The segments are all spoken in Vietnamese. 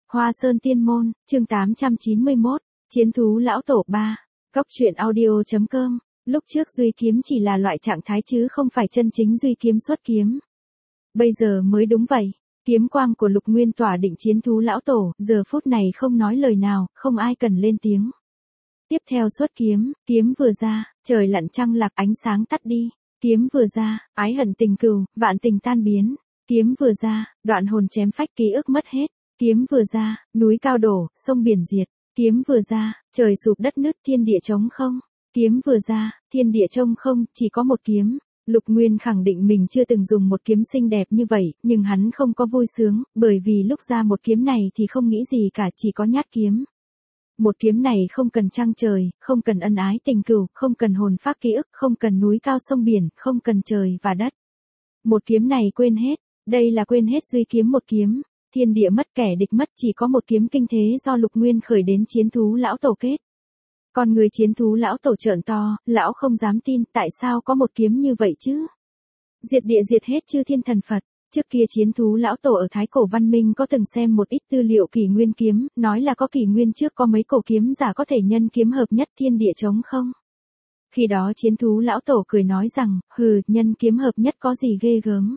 Hoa Sơn Tiên Môn, chương 891, Chiến thú lão tổ 3, Cóc truyện audio.com. Lúc trước duy kiếm chỉ là loại trạng thái chứ không phải chân chính duy kiếm xuất kiếm. Bây giờ mới đúng vậy, kiếm quang của Lục Nguyên tỏa định chiến thú lão tổ, giờ phút này không nói lời nào, không ai cần lên tiếng. Tiếp theo xuất kiếm, kiếm vừa ra, trời lặn trăng lạc ánh sáng tắt đi, kiếm vừa ra, ái hận tình cừu, vạn tình tan biến, kiếm vừa ra, đoạn hồn chém phách ký ức mất hết, kiếm vừa ra, núi cao đổ, sông biển diệt, kiếm vừa ra, trời sụp đất nứt thiên địa trống không, kiếm vừa ra, thiên địa trông không, chỉ có một kiếm. Lục Nguyên khẳng định mình chưa từng dùng một kiếm xinh đẹp như vậy, nhưng hắn không có vui sướng, bởi vì lúc ra một kiếm này thì không nghĩ gì cả, chỉ có nhát kiếm. Một kiếm này không cần trăng trời, không cần ân ái tình cừu, không cần hồn phách ký ức, không cần núi cao sông biển, không cần trời và đất. Một kiếm này quên hết, đây là quên hết duy kiếm một kiếm, thiên địa mất kẻ địch mất, chỉ có một kiếm kinh thế do Lục Nguyên khởi đến chiến thú lão tổ kết. Con người chiến thú lão tổ trợn to, lão không dám tin, tại sao có một kiếm như vậy chứ? Diệt địa diệt hết chư thiên thần Phật. Trước kia chiến thú lão tổ ở Thái Cổ Văn Minh có từng xem một ít tư liệu kỷ nguyên kiếm, nói là có kỷ nguyên trước có mấy cổ kiếm giả có thể nhân kiếm hợp nhất thiên địa trống không. Khi đó chiến thú lão tổ cười nói rằng, nhân kiếm hợp nhất có gì ghê gớm.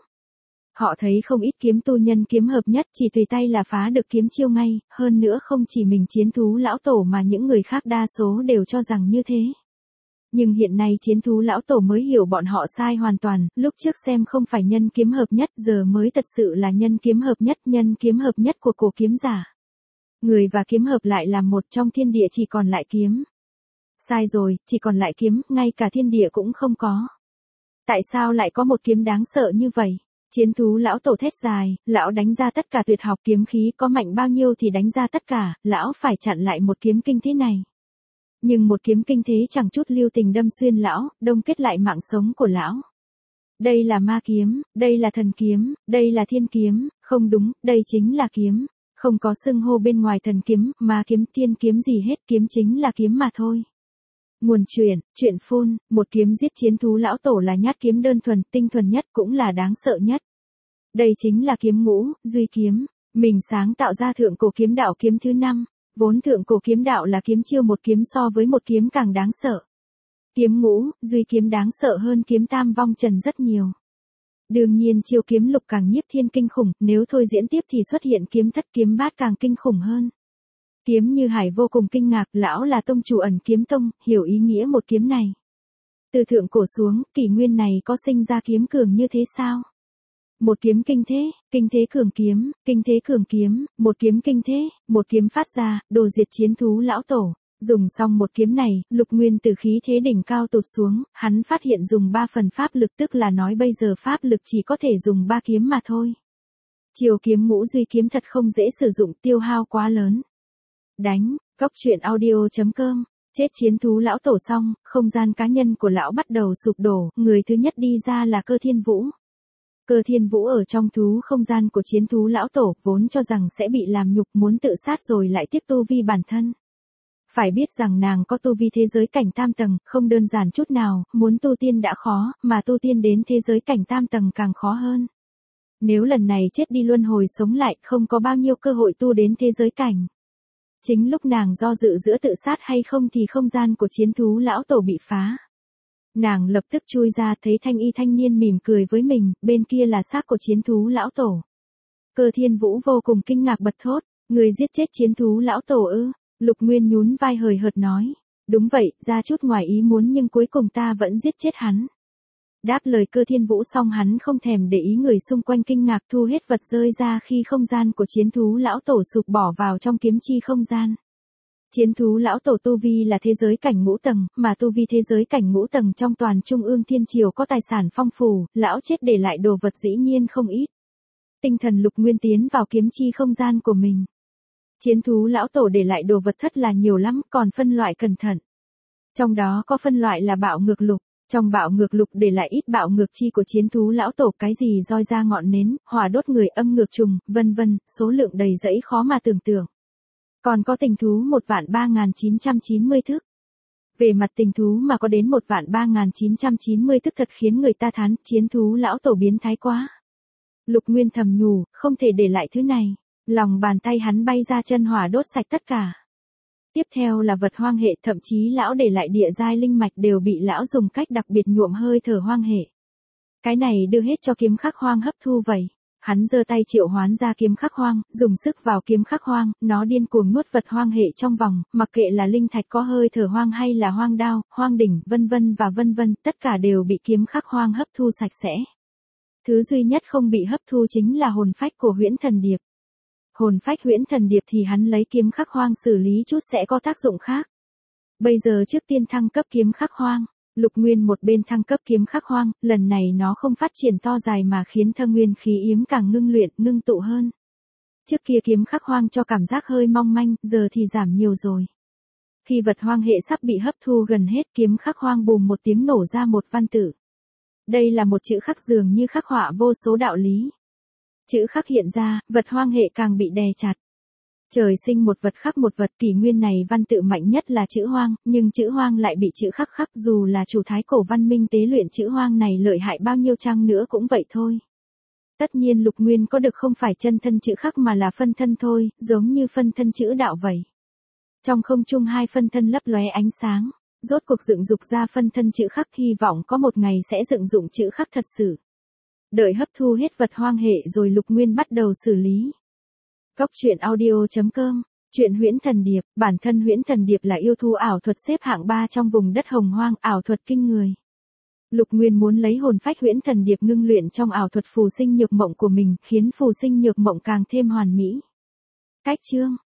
Họ thấy không ít kiếm tu nhân kiếm hợp nhất chỉ tùy tay là phá được kiếm chiêu ngay, hơn nữa không chỉ mình chiến thú lão tổ mà những người khác đa số đều cho rằng như thế. Nhưng hiện nay chiến thú lão tổ mới hiểu bọn họ sai hoàn toàn, lúc trước xem không phải nhân kiếm hợp nhất giờ mới thật sự là nhân kiếm hợp nhất của cổ kiếm giả. Người và kiếm hợp lại làm một, trong thiên địa chỉ còn lại kiếm. Sai rồi, chỉ còn lại kiếm, ngay cả thiên địa cũng không có. Tại sao lại có một kiếm đáng sợ như vậy? Chiến thú lão tổ thét dài, lão đánh ra tất cả tuyệt học kiếm khí, có mạnh bao nhiêu thì đánh ra tất cả, lão phải chặn lại một kiếm kinh thế này. Nhưng một kiếm kinh thế chẳng chút lưu tình đâm xuyên lão, đông kết lại mạng sống của lão. Đây là ma kiếm, đây là thần kiếm, đây là thiên kiếm, không đúng, đây chính là kiếm, không có xưng hô bên ngoài thần kiếm, ma kiếm, thiên kiếm gì hết, kiếm chính là kiếm mà thôi. Nguồn truyện phun, một kiếm giết chiến thú lão tổ là nhát kiếm đơn thuần, tinh thuần nhất, cũng là đáng sợ nhất. Đây chính là kiếm ngũ, duy kiếm, mình sáng tạo ra thượng cổ kiếm đạo kiếm thứ 5, vốn thượng cổ kiếm đạo là kiếm chiêu một kiếm so với một kiếm càng đáng sợ. Kiếm ngũ, duy kiếm đáng sợ hơn kiếm tam vong trần rất nhiều. Đương nhiên chiêu kiếm lục càng nhiếp thiên kinh khủng, nếu thôi diễn tiếp thì xuất hiện kiếm thất kiếm bát càng kinh khủng hơn. Kiếm Như Hải vô cùng kinh ngạc, lão là tông chủ Ẩn Kiếm Tông, hiểu ý nghĩa một kiếm này. Từ thượng cổ xuống, kỷ nguyên này có sinh ra kiếm cường như thế sao? Một kiếm kinh thế cường kiếm, một kiếm kinh thế, một kiếm phát ra, đồ diệt chiến thú lão tổ. Dùng xong một kiếm này, Lục Nguyên từ khí thế đỉnh cao tụt xuống, hắn phát hiện dùng 3 phần pháp lực, tức là nói bây giờ pháp lực chỉ có thể dùng 3 kiếm mà thôi. Chiều kiếm ngũ duy kiếm thật không dễ sử dụng, tiêu hao quá lớn. Đánh, Cóc truyện audio.com, chết chiến thú lão tổ xong, không gian cá nhân của lão bắt đầu sụp đổ, người thứ nhất đi ra là Cơ Thiên Vũ. Cơ Thiên Vũ ở trong thú không gian của chiến thú lão tổ, vốn cho rằng sẽ bị làm nhục muốn tự sát rồi lại tiếp tu vi bản thân. Phải biết rằng nàng có tu vi thế giới cảnh tam tầng, không đơn giản chút nào, muốn tu tiên đã khó, mà tu tiên đến thế giới cảnh tam tầng càng khó hơn. Nếu lần này chết đi luân hồi sống lại, không có bao nhiêu cơ hội tu đến thế giới cảnh. Chính lúc nàng do dự giữa tự sát hay không thì không gian của chiến thú lão tổ bị phá. Nàng lập tức chui ra, thấy thanh y thanh niên mỉm cười với mình, bên kia là xác của chiến thú lão tổ. Cơ Thiên Vũ vô cùng kinh ngạc bật thốt, người giết chết chiến thú lão tổ ư? Lục Nguyên nhún vai hời hợt nói, đúng vậy, ra chút ngoài ý muốn nhưng cuối cùng ta vẫn giết chết hắn. Đáp lời Cơ Thiên Vũ xong hắn không thèm để ý người xung quanh kinh ngạc, thu hết vật rơi ra khi không gian của chiến thú lão tổ sụp bỏ vào trong kiếm chi không gian. Chiến thú lão tổ tu vi là thế giới cảnh ngũ tầng, mà tu vi thế giới cảnh ngũ tầng trong toàn Trung ương Thiên Triều có tài sản phong phú, lão chết để lại đồ vật dĩ nhiên không ít. Tinh thần Lục Nguyên tiến vào kiếm chi không gian của mình. Chiến thú lão tổ để lại đồ vật thất là nhiều lắm, còn phân loại cẩn thận. Trong đó có phân loại là bạo ngược lục. Trong bạo ngược lục để lại ít bạo ngược chi của chiến thú lão tổ, cái gì roi ra ngọn nến, hỏa đốt người, âm ngược trùng, vân vân, số lượng đầy rẫy khó mà tưởng tượng. Còn có tình thú 1.3990 thức. Về mặt tình thú mà có đến 1.3990 thức thật khiến người ta thán, chiến thú lão tổ biến thái quá. Lục Nguyên thầm nhủ, không thể để lại thứ này. Lòng bàn tay hắn bay ra chân hỏa đốt sạch tất cả. Tiếp theo là vật hoang hệ, thậm chí lão để lại địa giai linh mạch đều bị lão dùng cách đặc biệt nhuộm hơi thở hoang hệ. Cái này đưa hết cho kiếm khắc hoang hấp thu vậy. Hắn giơ tay triệu hoán ra kiếm khắc hoang, dùng sức vào kiếm khắc hoang, nó điên cuồng nuốt vật hoang hệ trong vòng, mặc kệ là linh thạch có hơi thở hoang hay là hoang đao, hoang đỉnh, vân vân, tất cả đều bị kiếm khắc hoang hấp thu sạch sẽ. Thứ duy nhất không bị hấp thu chính là hồn phách của huyễn thần điệp. Hồn phách huyễn thần điệp thì hắn lấy kiếm khắc hoang xử lý chút sẽ có tác dụng khác. Bây giờ trước tiên thăng cấp kiếm khắc hoang. Lục Nguyên một bên thăng cấp kiếm khắc hoang, lần này nó không phát triển to dài mà khiến thân nguyên khí yếm càng ngưng luyện, ngưng tụ hơn. Trước kia kiếm khắc hoang cho cảm giác hơi mong manh, giờ thì giảm nhiều rồi. Khi vật hoang hệ sắp bị hấp thu gần hết, kiếm khắc hoang bùm một tiếng nổ ra một văn tự. Đây là một chữ khắc dường như khắc họa vô số đạo lý. Chữ khắc hiện ra, vật hoang hệ càng bị đè chặt. Trời sinh một vật khắc một vật, kỷ nguyên này văn tự mạnh nhất là chữ hoang, nhưng chữ hoang lại bị chữ khắc khắc, dù là chủ thái cổ văn minh tế luyện chữ hoang này lợi hại bao nhiêu chăng nữa cũng vậy thôi. Tất nhiên Lục Nguyên có được không phải chân thân chữ khắc mà là phân thân thôi, giống như phân thân chữ đạo vậy. Trong không trung hai phân thân lấp lóe ánh sáng, rốt cuộc dựng dục ra phân thân chữ khắc, hy vọng có một ngày sẽ dựng dụng chữ khắc thật sự. Đợi hấp thu hết vật hoang hệ rồi Lục Nguyên bắt đầu xử lý. Góc truyện audio.com, truyện huyễn thần điệp, bản thân huyễn thần điệp là yêu thú ảo thuật xếp hạng 3 trong vùng đất hồng hoang, ảo thuật kinh người. Lục Nguyên muốn lấy hồn phách huyễn thần điệp ngưng luyện trong ảo thuật phù sinh nhược mộng của mình, khiến phù sinh nhược mộng càng thêm hoàn mỹ. Cách chương